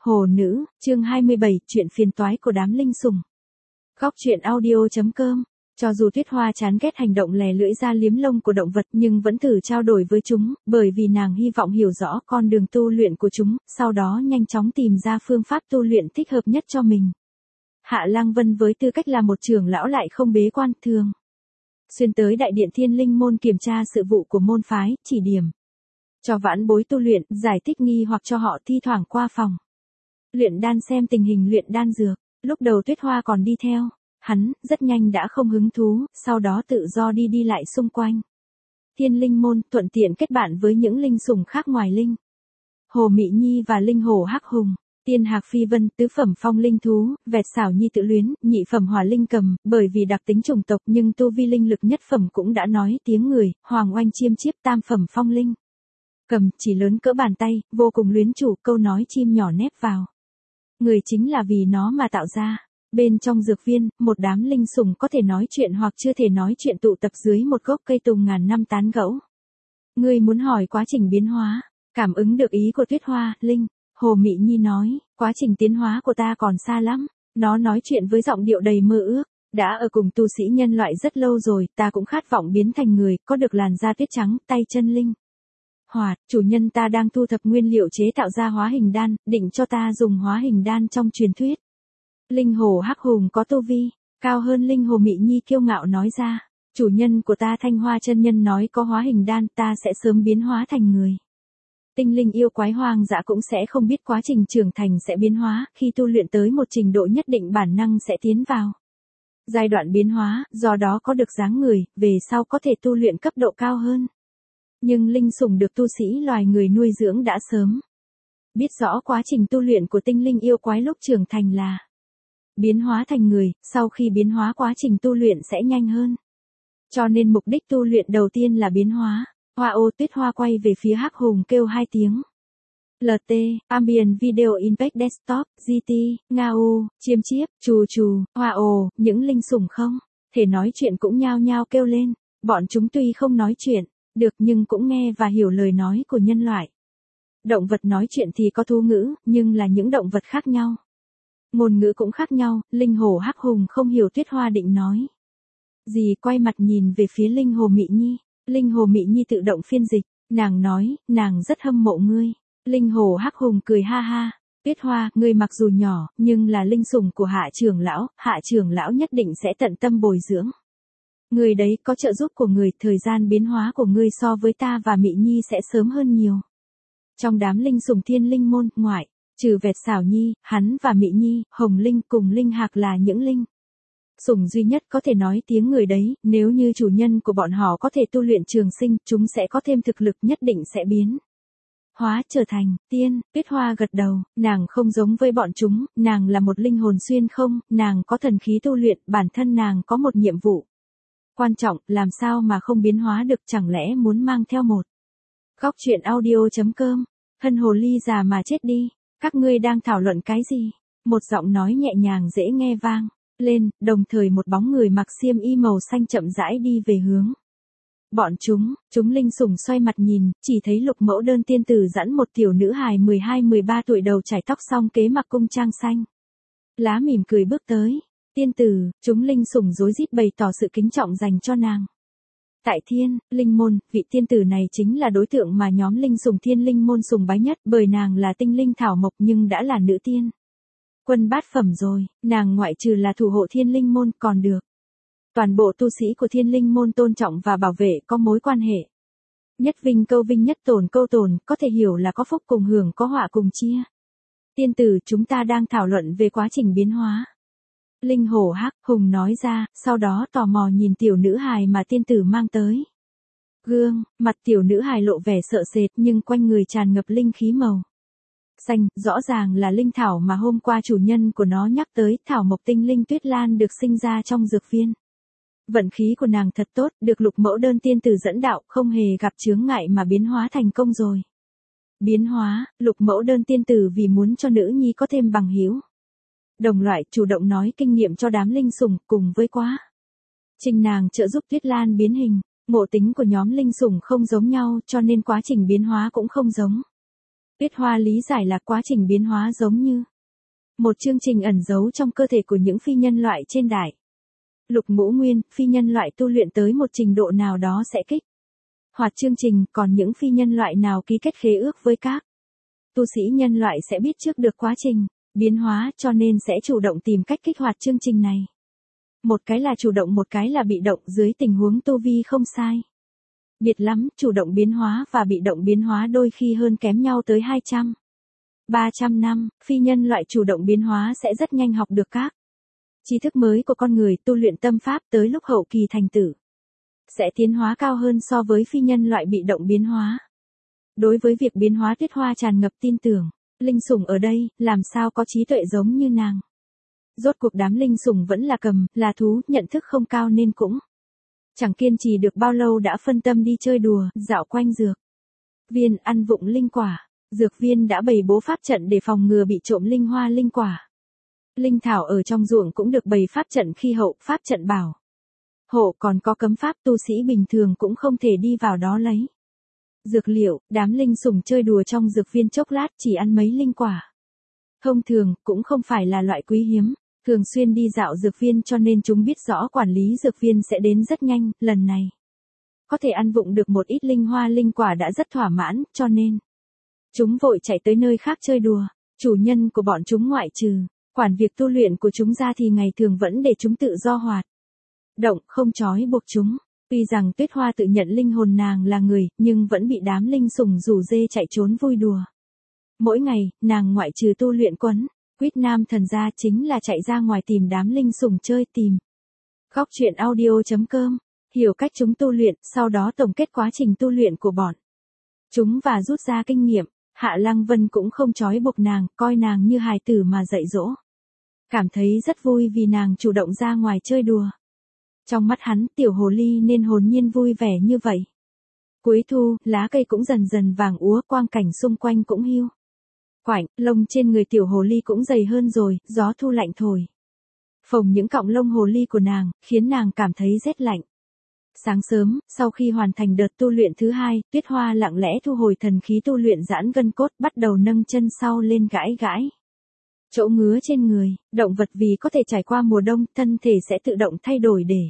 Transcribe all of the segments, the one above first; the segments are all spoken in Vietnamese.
Hồ nữ, chương 27, chuyện phiền toái của đám linh sủng. Góc truyện audio.com. Cho dù Tuyết Hoa chán ghét hành động lè lưỡi ra liếm lông của động vật nhưng vẫn thử trao đổi với chúng, bởi vì nàng hy vọng hiểu rõ con đường tu luyện của chúng, sau đó nhanh chóng tìm ra phương pháp tu luyện thích hợp nhất cho mình. Hạ Lang Vân với tư cách là một trưởng lão lại không bế quan thường xuyên tới đại điện Thiên Linh môn kiểm tra sự vụ của môn phái, chỉ điểm cho vãn bối tu luyện, giải thích nghi hoặc cho họ thi thoảng qua phòng luyện đan xem tình hình luyện đan dược. Lúc đầu Tuyết Hoa còn đi theo hắn, rất nhanh đã không hứng thú, sau đó tự do đi lại xung quanh Thiên Linh môn, thuận tiện kết bạn với những linh sủng khác ngoài linh Hồ Mị Nhi và linh hồ Hắc Hùng. Tiên Hạc Phi Vân, tứ phẩm phong linh thú, Vẹt Xảo Nhi Tự Luyến, nhị phẩm Hỏa Linh Cầm, bởi vì đặc tính chủng tộc nhưng tu vi linh lực nhất phẩm cũng đã nói tiếng người, Hoàng Oanh Chiêm Chiếp tam phẩm phong linh cầm, chỉ lớn cỡ bàn tay, vô cùng luyến chủ, câu nói chim nhỏ nép vào người chính là vì nó mà tạo ra. Bên trong dược viên, một đám linh sủng có thể nói chuyện hoặc chưa thể nói chuyện tụ tập dưới một gốc cây tùng ngàn năm tán gẫu. Ngươi muốn hỏi quá trình biến hóa, cảm ứng được ý của Tuyết Hoa, Linh Hồ Mị Nhi nói, quá trình tiến hóa của ta còn xa lắm. Nó nói chuyện với giọng điệu đầy mơ ước. Đã ở cùng tu sĩ nhân loại rất lâu rồi, ta cũng khát vọng biến thành người, có được làn da tuyết trắng, tay chân linh hoạt. Chủ nhân ta đang thu thập nguyên liệu chế tạo ra hóa hình đan, định cho ta dùng hóa hình đan trong truyền thuyết. Linh hồ Hắc Hùng có tu vi cao hơn linh hồ Mị Nhi kiêu ngạo nói ra, chủ nhân của ta Thanh Hoa chân nhân nói có hóa hình đan ta sẽ sớm biến hóa thành người. Tinh linh yêu quái hoang dã cũng sẽ không biết quá trình trưởng thành sẽ biến hóa, khi tu luyện tới một trình độ nhất định bản năng sẽ tiến vào giai đoạn biến hóa, do đó có được dáng người, về sau có thể tu luyện cấp độ cao hơn. Nhưng linh sủng được tu sĩ loài người nuôi dưỡng đã sớm biết rõ quá trình tu luyện của tinh linh yêu quái lúc trưởng thành là biến hóa thành người, sau khi biến hóa quá trình tu luyện sẽ nhanh hơn. Cho nên mục đích tu luyện đầu tiên là biến hóa. Hoa ô. Tuyết Hoa quay về phía Hắc Hùng kêu hai tiếng. LT, Ambient Video Impact Desktop, GT, Ngao, Chiêm Chiếp, Chù, Hoa ồ, những linh sủng không thể nói chuyện cũng nhao nhao kêu lên. Bọn chúng tuy không nói chuyện được nhưng cũng nghe và hiểu lời nói của nhân loại. Động vật nói chuyện thì có thú ngữ, nhưng là những động vật khác nhau. Ngôn ngữ cũng khác nhau, linh hồ Hắc Hùng không hiểu Tuyết Hoa định nói gì, quay mặt nhìn về phía linh hồ Mị Nhi. Linh hồ Mị Nhi tự động phiên dịch, nàng nói, nàng rất hâm mộ ngươi. Linh hồ Hắc Hùng cười ha ha, Tuyết Hoa, ngươi mặc dù nhỏ, nhưng là linh sủng của Hạ trưởng lão nhất định sẽ tận tâm bồi dưỡng. Người đấy có trợ giúp của người, thời gian biến hóa của ngươi so với ta và Mị Nhi sẽ sớm hơn nhiều. Trong đám linh sủng Thiên Linh môn, ngoại trừ Vẹt Xảo Nhi, hắn và Mị Nhi, Hồng Linh cùng Linh Hạc là những linh sủng duy nhất có thể nói tiếng người đấy, nếu như chủ nhân của bọn họ có thể tu luyện trường sinh, chúng sẽ có thêm thực lực nhất định sẽ biến hóa trở thành tiên. Tuyết Hoa gật đầu, nàng không giống với bọn chúng, nàng là một linh hồn xuyên không, nàng có thần khí tu luyện, bản thân nàng có một nhiệm vụ quan trọng, làm sao mà không biến hóa được, chẳng lẽ muốn mang theo một góc truyện audio.com, hân hồ ly già mà chết đi, các ngươi đang thảo luận cái gì? Một giọng nói nhẹ nhàng dễ nghe vang lên, đồng thời một bóng người mặc xiêm y màu xanh chậm rãi đi về hướng bọn chúng linh sủng xoay mặt nhìn, chỉ thấy Lục Mẫu Đơn tiên tử dẫn một tiểu nữ hài 12-13 tuổi đầu trải tóc song kế mặc cung trang xanh lá mỉm cười bước tới. Tiên tử, chúng linh sủng rối rít bày tỏ sự kính trọng dành cho nàng. Tại Thiên Linh môn, vị tiên tử này chính là đối tượng mà nhóm linh sủng Thiên Linh môn sùng bái nhất, bởi nàng là tinh linh thảo mộc nhưng đã là nữ tiên quân bát phẩm rồi, nàng ngoại trừ là thủ hộ Thiên Linh môn còn được toàn bộ tu sĩ của Thiên Linh môn tôn trọng và bảo vệ, có mối quan hệ nhất vinh câu vinh nhất tổn câu tổn, có thể hiểu là có phúc cùng hưởng, có họa cùng chia. Tiên tử, chúng ta đang thảo luận về quá trình biến hóa. Linh hồ Hắc Hùng nói ra, sau đó tò mò nhìn tiểu nữ hài mà tiên tử mang tới. Gương, mặt tiểu nữ hài lộ vẻ sợ sệt nhưng quanh người tràn ngập linh khí màu xanh, rõ ràng là linh thảo mà hôm qua chủ nhân của nó nhắc tới, thảo mộc tinh linh tuyết lan được sinh ra trong dược viên. Vận khí của nàng thật tốt, được Lục Mẫu Đơn tiên tử dẫn đạo, không hề gặp chướng ngại mà biến hóa thành công rồi. Biến hóa, Lục Mẫu Đơn tiên tử vì muốn cho nữ nhi có thêm bằng hữu đồng loại, chủ động nói kinh nghiệm cho đám linh sủng, cùng với quá trình nàng trợ giúp Tuyết Lan biến hình. Ngộ tính của nhóm linh sủng không giống nhau, cho nên quá trình biến hóa cũng không giống. Tuyết Hoa lý giải là quá trình biến hóa giống như một chương trình ẩn giấu trong cơ thể của những phi nhân loại trên đại lục ngũ nguyên, phi nhân loại tu luyện tới một trình độ nào đó sẽ kích hoạt chương trình, còn những phi nhân loại nào ký kết khế ước với các tu sĩ nhân loại sẽ biết trước được quá trình biến hóa, cho nên sẽ chủ động tìm cách kích hoạt chương trình này. Một cái là chủ động, một cái là bị động dưới tình huống tu vi không sai biệt lắm, chủ động biến hóa và bị động biến hóa đôi khi hơn kém nhau tới 200, 300 năm, phi nhân loại chủ động biến hóa sẽ rất nhanh học được các tri thức mới của con người, tu luyện tâm pháp tới lúc hậu kỳ thành tử sẽ tiến hóa cao hơn so với phi nhân loại bị động biến hóa. Đối với việc biến hóa, Tuyết Hoa tràn ngập tin tưởng, linh sủng ở đây, làm sao có trí tuệ giống như nàng. Rốt cuộc đám linh sủng vẫn là cầm, là thú, nhận thức không cao nên cũng chẳng kiên trì được bao lâu đã phân tâm đi chơi đùa, dạo quanh dược viên, ăn vụng linh quả. Dược viên đã bày bố pháp trận để phòng ngừa bị trộm linh hoa linh quả. Linh thảo ở trong ruộng cũng được bày pháp trận khi hậu, pháp trận bảo hộ, còn có cấm pháp tu sĩ bình thường cũng không thể đi vào đó lấy dược liệu. Đám linh sủng chơi đùa trong dược viên chốc lát chỉ ăn mấy linh quả thông thường, cũng không phải là loại quý hiếm, thường xuyên đi dạo dược viên cho nên chúng biết rõ quản lý dược viên sẽ đến rất nhanh. Lần này có thể ăn vụng được một ít linh hoa linh quả đã rất thỏa mãn, cho nên chúng vội chạy tới nơi khác chơi đùa. Chủ nhân của bọn chúng ngoại trừ quản việc tu luyện của chúng ra thì ngày thường vẫn để chúng tự do hoạt động, không trói buộc chúng. Tuy rằng Tuyết Hoa tự nhận linh hồn nàng là người, nhưng vẫn bị đám linh sủng rủ rê chạy trốn vui đùa. Mỗi ngày, nàng ngoại trừ tu luyện quấn quýt nam thần ra chính là chạy ra ngoài tìm đám linh sủng chơi, tìm góc truyện audio.com, hiểu cách chúng tu luyện, sau đó tổng kết quá trình tu luyện của bọn chúng và rút ra kinh nghiệm. Hạ Lăng Vân cũng không trói buộc nàng, coi nàng như hài tử mà dạy dỗ. Cảm thấy rất vui vì nàng chủ động ra ngoài chơi đùa. Trong mắt hắn, tiểu hồ ly nên hồn nhiên vui vẻ như vậy. Cuối thu, lá cây cũng dần dần vàng úa, quang cảnh xung quanh cũng hiu quạnh, lông trên người tiểu hồ ly cũng dày hơn rồi, gió thu lạnh thổi phồng những cọng lông hồ ly của nàng, khiến nàng cảm thấy rét lạnh. Sáng sớm, sau khi hoàn thành đợt tu luyện thứ hai, Tuyết Hoa lặng lẽ thu hồi thần khí tu luyện, giãn gân cốt, bắt đầu nâng chân sau lên gãi gãi chỗ ngứa trên người. Động vật vì có thể trải qua mùa đông, thân thể sẽ tự động thay đổi để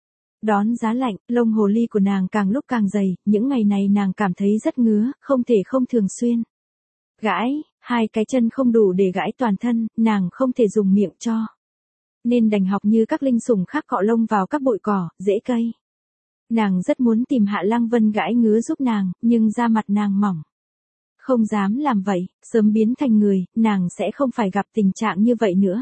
đón giá lạnh. Lông hồ ly của nàng càng lúc càng dày, những ngày này nàng cảm thấy rất ngứa, không thể không thường xuyên gãi. Hai cái chân không đủ để gãi toàn thân, nàng không thể dùng miệng cho nên đành học như các linh sủng khác cọ lông vào các bụi cỏ, rễ cây. Nàng rất muốn tìm Hạ Lăng Vân gãi ngứa giúp nàng, nhưng da mặt nàng mỏng, không dám làm vậy. Sớm biến thành người, nàng sẽ không phải gặp tình trạng như vậy nữa.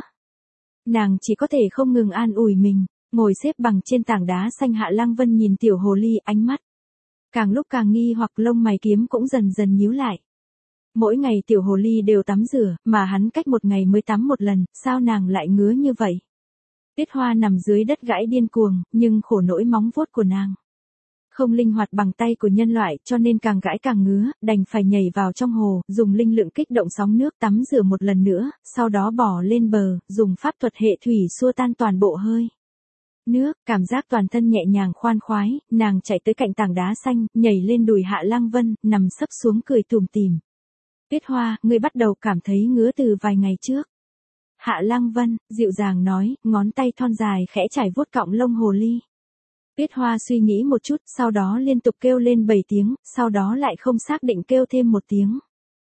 Nàng chỉ có thể không ngừng an ủi mình. Ngồi xếp bằng trên tảng đá xanh, Hạ Lăng Vân nhìn tiểu hồ ly, ánh mắt càng lúc càng nghi hoặc, lông mày kiếm cũng dần dần nhíu lại. Mỗi ngày tiểu hồ ly đều tắm rửa, mà hắn cách một ngày mới tắm một lần, sao nàng lại ngứa như vậy? Tuyết Hoa nằm dưới đất gãi điên cuồng, nhưng khổ nỗi móng vuốt của nàng không linh hoạt bằng tay của nhân loại, cho nên càng gãi càng ngứa, đành phải nhảy vào trong hồ, dùng linh lượng kích động sóng nước tắm rửa một lần nữa, sau đó bỏ lên bờ, dùng pháp thuật hệ thủy xua tan toàn bộ hơi nước, cảm giác toàn thân nhẹ nhàng khoan khoái. Nàng chạy tới cạnh tảng đá xanh, nhảy lên đùi Hạ Lăng Vân, nằm sấp xuống cười tủm tỉm. Tuyết Hoa, ngươi bắt đầu cảm thấy ngứa từ vài ngày trước. Hạ Lăng Vân dịu dàng nói, ngón tay thon dài khẽ trải vuốt cọng lông hồ ly. Tuyết Hoa suy nghĩ một chút, sau đó liên tục kêu lên 7 tiếng, sau đó lại không xác định kêu thêm một tiếng.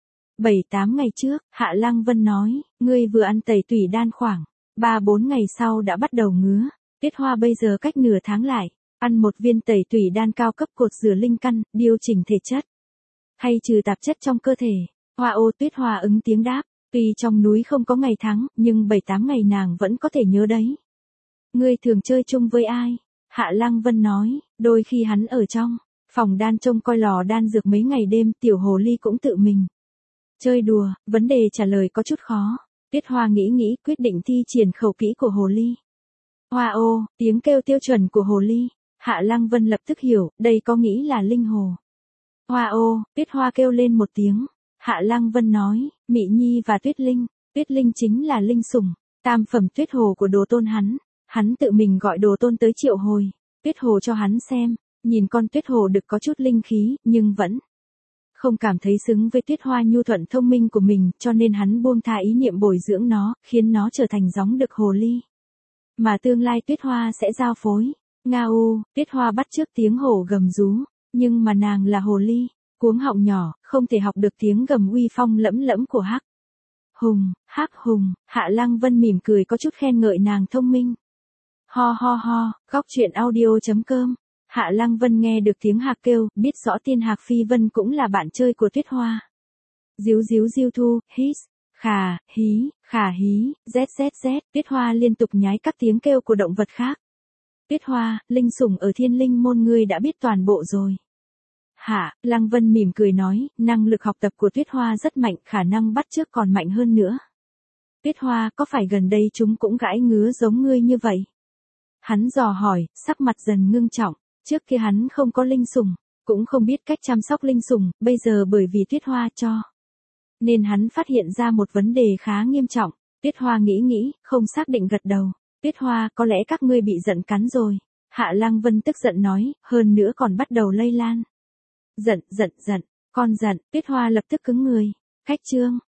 7-8 ngày trước, Hạ Lăng Vân nói, ngươi vừa ăn tẩy tủy đan khoảng 3-4 ngày sau đã bắt đầu ngứa. Tuyết Hoa bây giờ cách nửa tháng lại ăn một viên tẩy tủy đan cao cấp cột rửa linh căn, điều chỉnh thể chất, hay trừ tạp chất trong cơ thể. Hoa ô, Tuyết Hoa ứng tiếng đáp. Tuy trong núi không có ngày tháng, nhưng 7-8 ngày nàng vẫn có thể nhớ đấy. Ngươi thường chơi chung với ai? Hạ Lăng Vân nói, đôi khi hắn ở trong phòng đan trông coi lò đan dược mấy ngày đêm, tiểu hồ ly cũng tự mình chơi đùa. Vấn đề trả lời có chút khó. Tuyết Hoa nghĩ nghĩ, quyết định thi triển khẩu kỹ của hồ ly. Hoa ô, tiếng kêu tiêu chuẩn của hồ ly. Hạ Lăng Vân lập tức hiểu, đây có nghĩ là linh hồ. Hoa ô, Tuyết Hoa kêu lên một tiếng. Hạ Lăng Vân nói, Mị Nhi và Tuyết Linh. Tuyết Linh chính là linh sủng tam phẩm tuyết hồ của đồ tôn hắn. Hắn tự mình gọi đồ tôn tới triệu hồi tuyết hồ cho hắn xem. Nhìn con tuyết hồ được có chút linh khí, nhưng vẫn không cảm thấy xứng với Tuyết Hoa nhu thuận thông minh của mình, cho nên hắn buông tha ý niệm bồi dưỡng nó, khiến nó trở thành gióng đực hồ ly. Mà tương lai Tuyết Hoa sẽ giao phối. Ngao, Tuyết Hoa bắt chước tiếng hổ gầm rú, nhưng mà nàng là hồ ly, cuống họng nhỏ, không thể học được tiếng gầm uy phong lẫm lẫm của Hắc Hùng. Hắc Hùng. Hạ Lăng Vân mỉm cười có chút khen ngợi nàng thông minh. Ho ho ho, góc truyện audio.com. Hạ Lăng Vân nghe được tiếng hạc kêu, biết rõ Tiên Hạc Phi Vân cũng là bạn chơi của Tuyết Hoa. Díu díu diêu thu, hít, khà, hí, zzz, Tuyết Hoa liên tục nhái các tiếng kêu của động vật khác. Tuyết Hoa, linh sủng ở Thiên Linh môn ngươi đã biết toàn bộ rồi. Hạ Lăng Vân mỉm cười nói, năng lực học tập của Tuyết Hoa rất mạnh, khả năng bắt chước còn mạnh hơn nữa. Tuyết Hoa, có phải gần đây chúng cũng gãi ngứa giống ngươi như vậy? Hắn dò hỏi, sắc mặt dần ngưng trọng. Trước kia hắn không có linh sủng, cũng không biết cách chăm sóc linh sủng, bây giờ bởi vì Tuyết Hoa cho, nên hắn phát hiện ra một vấn đề khá nghiêm trọng. Tuyết Hoa nghĩ, không xác định gật đầu. Tuyết Hoa, có lẽ các ngươi bị giận cắn rồi. Hạ Lăng Vân tức giận nói, hơn nữa còn bắt đầu lây lan. Giận, con giận, Tuyết Hoa lập tức cứng người. Khách chương.